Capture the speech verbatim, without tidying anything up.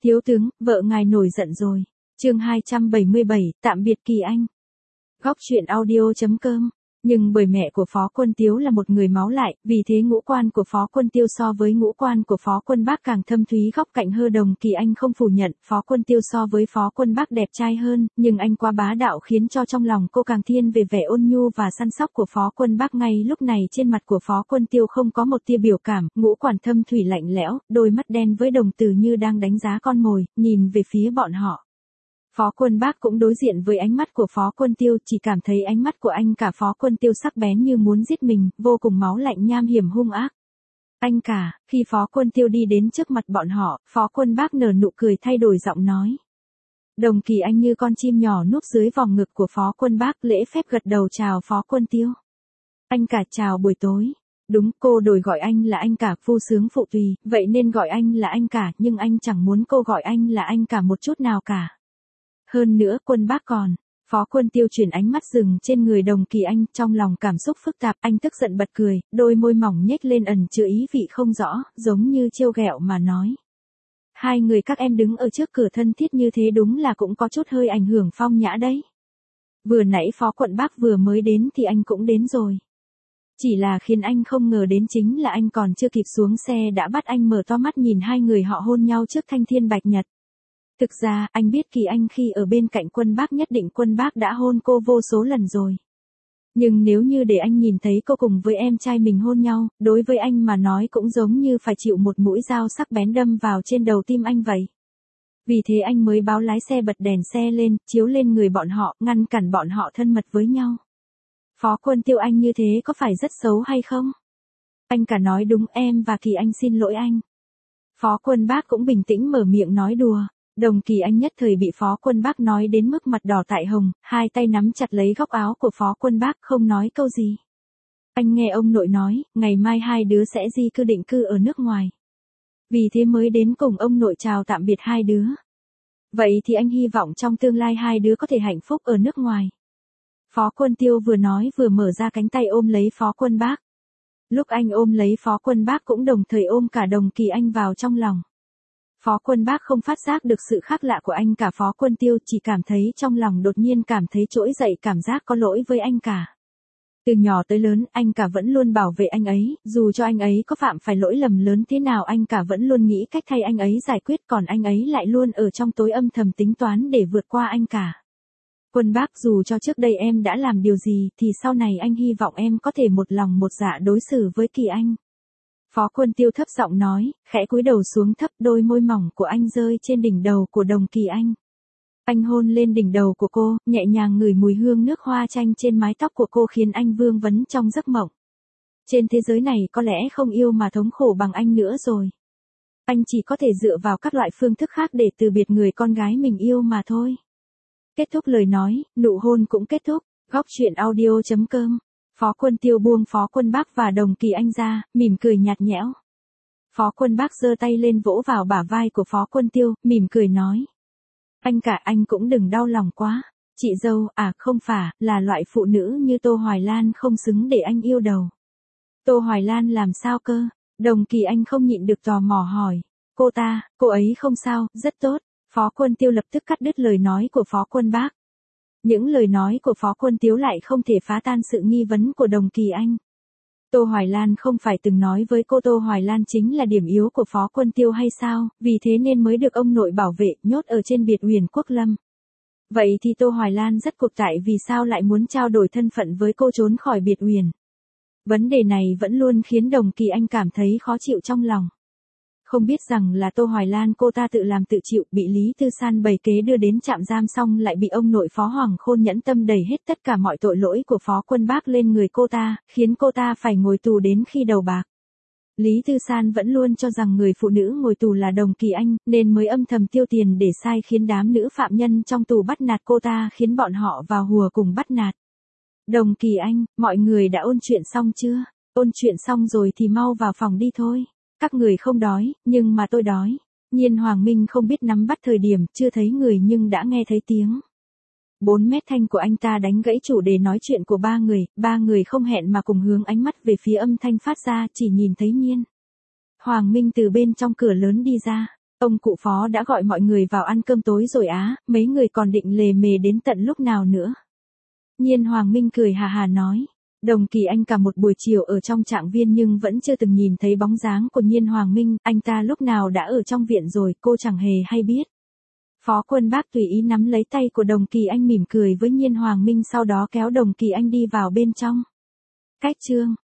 Thiếu tướng, vợ ngài nổi giận rồi. Chương hai trăm bảy mươi bảy, tạm biệt Kỳ Anh. Góc truyện audio chấm com. Nhưng bởi mẹ của Phó Quân Tiếu là một người máu lạnh, vì thế ngũ quan của Phó Quân Tiêu so với ngũ quan của Phó Quân Bác càng thâm thúy. Góc cạnh hơ đồng Kỳ Anh không phủ nhận, Phó Quân Tiêu so với Phó Quân Bác đẹp trai hơn, nhưng anh quá bá đạo khiến cho trong lòng cô càng thiên về vẻ ôn nhu và săn sóc của Phó Quân Bác. Ngay lúc này trên mặt của Phó Quân Tiêu không có một tia biểu cảm, ngũ quan thâm thủy lạnh lẽo, đôi mắt đen với đồng tử như đang đánh giá con mồi, nhìn về phía bọn họ. Phó Quân Bác cũng đối diện với ánh mắt của Phó Quân Tiêu, chỉ cảm thấy ánh mắt của anh cả Phó Quân Tiêu sắc bén như muốn giết mình, vô cùng máu lạnh nham hiểm hung ác. Anh cả, khi Phó Quân Tiêu đi đến trước mặt bọn họ, Phó Quân Bác nở nụ cười thay đổi giọng nói. Đồng Kỳ Anh như con chim nhỏ núp dưới vòng ngực của Phó Quân Bác, lễ phép gật đầu chào Phó Quân Tiêu. Anh cả chào buổi tối. Đúng, cô đổi gọi anh là anh cả, phu sướng phụ tùy, vậy nên gọi anh là anh cả, nhưng anh chẳng muốn cô gọi anh là anh cả một chút nào cả. Hơn nữa Quân Bác còn, Phó Quân Tiêu chuyển ánh mắt dừng trên người Đồng Kỳ Anh, trong lòng cảm xúc phức tạp, anh tức giận bật cười, đôi môi mỏng nhếch lên ẩn chứa ý vị không rõ, giống như trêu ghẹo mà nói. Hai người các em đứng ở trước cửa thân thiết như thế đúng là cũng có chút hơi ảnh hưởng phong nhã đấy. Vừa nãy Phó Quận Bác vừa mới đến thì anh cũng đến rồi. Chỉ là khiến anh không ngờ đến chính là anh còn chưa kịp xuống xe đã bắt anh mở to mắt nhìn hai người họ hôn nhau trước thanh thiên bạch nhật. Thực ra, anh biết Kỳ Anh khi ở bên cạnh Quân Bác nhất định Quân Bác đã hôn cô vô số lần rồi. Nhưng nếu như để anh nhìn thấy cô cùng với em trai mình hôn nhau, đối với anh mà nói cũng giống như phải chịu một mũi dao sắc bén đâm vào trên đầu tim anh vậy. Vì thế anh mới báo lái xe bật đèn xe lên, chiếu lên người bọn họ, ngăn cản bọn họ thân mật với nhau. Phó Quân Tiêu, anh như thế có phải rất xấu hay không? Anh cả nói đúng, em và Kỳ Anh xin lỗi anh. Phó Quân Bác cũng bình tĩnh mở miệng nói đùa. Đồng Kỳ Anh nhất thời bị Phó Quân Bác nói đến mức mặt đỏ tại hồng, hai tay nắm chặt lấy góc áo của Phó Quân Bác không nói câu gì. Anh nghe ông nội nói, ngày mai hai đứa sẽ di cư định cư ở nước ngoài. Vì thế mới đến cùng ông nội chào tạm biệt hai đứa. Vậy thì anh hy vọng trong tương lai hai đứa có thể hạnh phúc ở nước ngoài. Phó Quân Tiêu vừa nói vừa mở ra cánh tay ôm lấy Phó Quân Bác. Lúc anh ôm lấy Phó Quân Bác cũng đồng thời ôm cả Đồng Kỳ Anh vào trong lòng. Phó Quân Bác không phát giác được sự khác lạ của anh cả Phó Quân Tiêu, chỉ cảm thấy trong lòng đột nhiên cảm thấy trỗi dậy cảm giác có lỗi với anh cả. Từ nhỏ tới lớn, anh cả vẫn luôn bảo vệ anh ấy, dù cho anh ấy có phạm phải lỗi lầm lớn thế nào anh cả vẫn luôn nghĩ cách thay anh ấy giải quyết, còn anh ấy lại luôn ở trong tối âm thầm tính toán để vượt qua anh cả. Quân Bác, dù cho trước đây em đã làm điều gì thì sau này anh hy vọng em có thể một lòng một dạ đối xử với Kỳ Anh. Phó Quân Tiêu thấp giọng nói, khẽ cúi đầu xuống thấp, đôi môi mỏng của anh rơi trên đỉnh đầu của Đồng Kỳ Anh. Anh hôn lên đỉnh đầu của cô, nhẹ nhàng ngửi mùi hương nước hoa chanh trên mái tóc của cô khiến anh vương vấn trong giấc mộng. Trên thế giới này có lẽ không yêu mà thống khổ bằng anh nữa rồi. Anh chỉ có thể dựa vào các loại phương thức khác để từ biệt người con gái mình yêu mà thôi. Kết thúc lời nói, nụ hôn cũng kết thúc. Góc truyện audio chấm com. Phó Quân Tiêu buông Phó Quân Bác và Đồng Kỳ Anh ra, mỉm cười nhạt nhẽo. Phó Quân Bác giơ tay lên vỗ vào bả vai của Phó Quân Tiêu, mỉm cười nói. Anh cả, anh cũng đừng đau lòng quá. Chị dâu, à không phải, là loại phụ nữ như Tô Hoài Lan không xứng để anh yêu đầu. Tô Hoài Lan làm sao cơ? Đồng Kỳ Anh không nhịn được tò mò hỏi. Cô ta, cô ấy không sao, rất tốt. Phó Quân Tiêu lập tức cắt đứt lời nói của Phó Quân Bác. Những lời nói của Phó Quân Tiếu lại không thể phá tan sự nghi vấn của Đồng Kỳ Anh. Tô Hoài Lan không phải từng nói với cô Tô Hoài Lan chính là điểm yếu của Phó Quân Tiêu hay sao, vì thế nên mới được ông nội bảo vệ, nhốt ở trên biệt uyển Quốc Lâm. Vậy thì Tô Hoài Lan rất cuộc tại vì sao lại muốn trao đổi thân phận với cô trốn khỏi biệt uyển. Vấn đề này vẫn luôn khiến Đồng Kỳ Anh cảm thấy khó chịu trong lòng. Không biết rằng là Tô Hoài Lan cô ta tự làm tự chịu, bị Lý Tư San bày kế đưa đến trạm giam xong lại bị ông nội Phó Hoàng Khôn nhẫn tâm đẩy hết tất cả mọi tội lỗi của Phó Quân Bác lên người cô ta, khiến cô ta phải ngồi tù đến khi đầu bạc. Lý Tư San vẫn luôn cho rằng người phụ nữ ngồi tù là Đồng Kỳ Anh, nên mới âm thầm tiêu tiền để sai khiến đám nữ phạm nhân trong tù bắt nạt cô ta, khiến bọn họ vào hùa cùng bắt nạt. Đồng Kỳ Anh, mọi người đã ôn chuyện xong chưa? Ôn chuyện xong rồi thì mau vào phòng đi thôi. Các người không đói, nhưng mà tôi đói. Nhiên Hoàng Minh không biết nắm bắt thời điểm, chưa thấy người nhưng đã nghe thấy tiếng. Bốn mét thanh của anh ta đánh gãy chủ đề nói chuyện của ba người, ba người không hẹn mà cùng hướng ánh mắt về phía âm thanh phát ra, chỉ nhìn thấy Nhiên Hoàng Minh từ bên trong cửa lớn đi ra. Ông cụ Phó đã gọi mọi người vào ăn cơm tối rồi á, mấy người còn định lề mề đến tận lúc nào nữa. Nhiên Hoàng Minh cười hà hà nói. Đồng Kỳ Anh cả một buổi chiều ở trong Trạng Viên nhưng vẫn chưa từng nhìn thấy bóng dáng của Nhiên Hoàng Minh, anh ta lúc nào đã ở trong viện rồi, cô chẳng hề hay biết. Phó Quân Bác tùy ý nắm lấy tay của Đồng Kỳ Anh mỉm cười với Nhiên Hoàng Minh, sau đó kéo Đồng Kỳ Anh đi vào bên trong. Cách chương